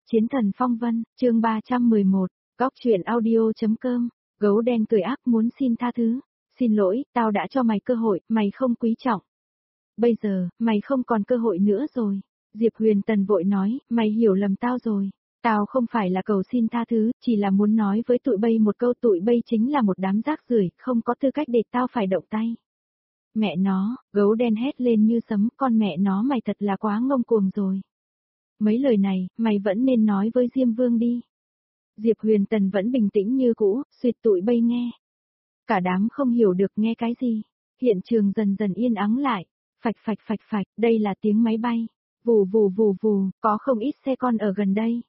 Chiến thần phong vân, chương 311, góc truyện audio.com, gấu đen cười ác muốn xin tha thứ. Xin lỗi, tao đã cho mày cơ hội, mày không quý trọng. Bây giờ, mày không còn cơ hội nữa rồi. Diệp Huyền Tần vội nói, mày hiểu lầm tao rồi. Tao không phải là cầu xin tha thứ, chỉ là muốn nói với tụi bay một câu, tụi bay chính là một đám rác rưởi, không có tư cách để tao phải động tay. Mẹ nó, gấu đen hét lên như sấm, con mẹ nó mày thật là quá ngông cuồng rồi. Mấy lời này, mày vẫn nên nói với Diêm Vương đi. Diệp Huyền Tần vẫn bình tĩnh như cũ, suýt tụi bay nghe. Cả đám không hiểu được nghe cái gì. Hiện trường dần dần yên ắng lại. Phạch phạch phạch phạch, đây là tiếng máy bay. Vù vù vù vù, có không ít xe con ở gần đây.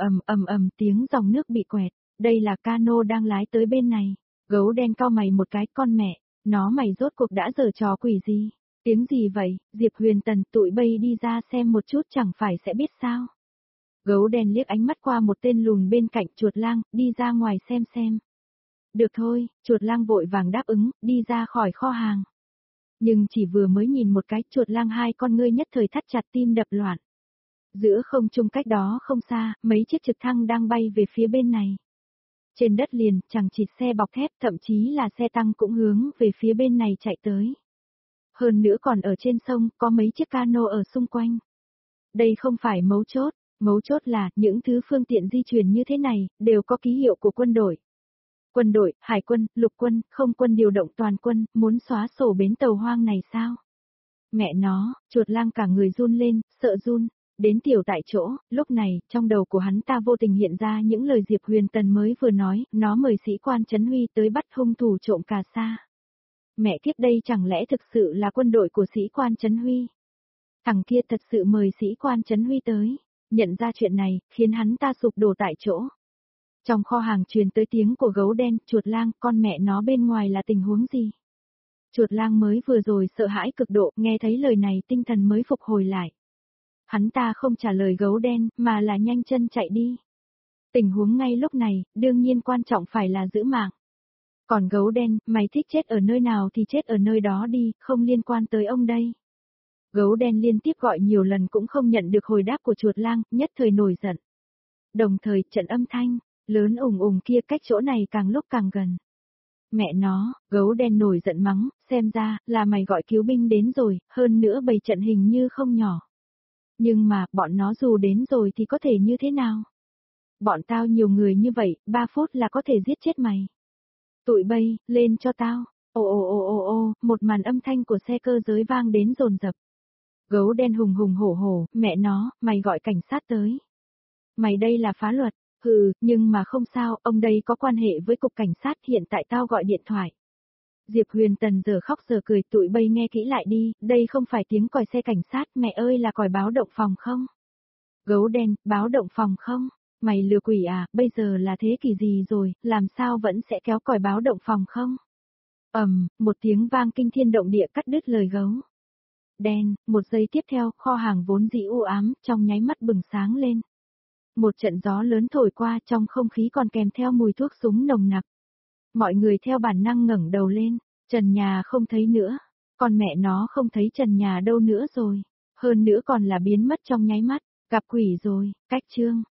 Ầm tiếng dòng nước bị quẹt. Đây là cano đang lái tới bên này. Gấu đen cau mày một cái, con mẹ, nó mày rốt cuộc đã giở trò quỷ gì? Tiếng gì vậy? Diệp Huyền Tần, tụi bay đi ra xem một chút chẳng phải sẽ biết sao. Gấu đen liếc ánh mắt qua một tên lùn bên cạnh, chuột lang, đi ra ngoài xem. Được thôi, chuột lang vội vàng đáp ứng, đi ra khỏi kho hàng. Nhưng chỉ vừa mới nhìn một cái, chuột lang hai con ngươi nhất thời thắt chặt, tim đập loạn. Giữa không trung cách đó không xa, mấy chiếc trực thăng đang bay về phía bên này. Trên đất liền, chẳng chỉ xe bọc thép, thậm chí là xe tăng cũng hướng về phía bên này chạy tới. Hơn nữa còn ở trên sông, có mấy chiếc cano ở xung quanh. Đây không phải mấu chốt là, những thứ phương tiện di chuyển như thế này, đều có ký hiệu của quân đội. Quân đội, hải quân, lục quân, không quân điều động toàn quân, muốn xóa sổ bến tàu hoang này sao? Mẹ nó, chuột lang cả người run lên, sợ run. Đến tiểu tại chỗ, lúc này, trong đầu của hắn ta vô tình hiện ra những lời Diệp Huyền Tần mới vừa nói, nó mời sĩ quan Trấn Huy tới bắt hung thủ trộm cà sa. Mẹ kiếp, đây chẳng lẽ thực sự là quân đội của sĩ quan Trấn Huy? Thằng kia thật sự mời sĩ quan Trấn Huy tới. Nhận ra chuyện này, khiến hắn ta sụp đổ tại chỗ. Trong kho hàng truyền tới tiếng của gấu đen, chuột lang, con mẹ nó bên ngoài là tình huống gì? Chuột lang mới vừa rồi sợ hãi cực độ, nghe thấy lời này tinh thần mới phục hồi lại. Hắn ta không trả lời gấu đen, mà là nhanh chân chạy đi. Tình huống ngay lúc này, đương nhiên quan trọng phải là giữ mạng. Còn gấu đen, mày thích chết ở nơi nào thì chết ở nơi đó đi, không liên quan tới ông đây. Gấu đen liên tiếp gọi nhiều lần cũng không nhận được hồi đáp của chuột lang, nhất thời nổi giận. Đồng thời, trận âm thanh lớn ùng kia cách chỗ này càng lúc càng gần. Mẹ nó, gấu đen nổi giận mắng, xem ra, là mày gọi cứu binh đến rồi, hơn nữa bầy trận hình như không nhỏ. Nhưng mà, bọn nó dù đến rồi thì có thể như thế nào? Bọn tao nhiều người như vậy, 3 phút là có thể giết chết mày. Tụi bay, lên cho tao. Ồ, một màn âm thanh của xe cơ giới vang đến dồn dập. Gấu đen hùng hổ, mẹ nó, mày gọi cảnh sát tới. Mày đây là phá luật. Nhưng mà không sao, ông đây có quan hệ với cục cảnh sát, hiện tại tao gọi điện thoại. Diệp Huyền Tần giờ khóc giờ cười, tụi bay nghe kỹ lại đi, đây không phải tiếng còi xe cảnh sát, mẹ ơi là còi báo động phòng không? Gấu đen, báo động phòng không? Mày lừa quỷ à, bây giờ là thế kỷ gì rồi, làm sao vẫn sẽ kéo còi báo động phòng không? Một tiếng vang kinh thiên động địa cắt đứt lời gấu đen, một giây tiếp theo, kho hàng vốn dĩ u ám, trong nháy mắt bừng sáng lên. Một trận gió lớn thổi qua, trong không khí còn kèm theo mùi thuốc súng nồng nặc. Mọi người theo bản năng ngẩng đầu lên, trần nhà không thấy nữa. Con mẹ nó không thấy trần nhà đâu nữa rồi. Hơn nữa còn là biến mất trong nháy mắt, gặp quỷ rồi, cách chương.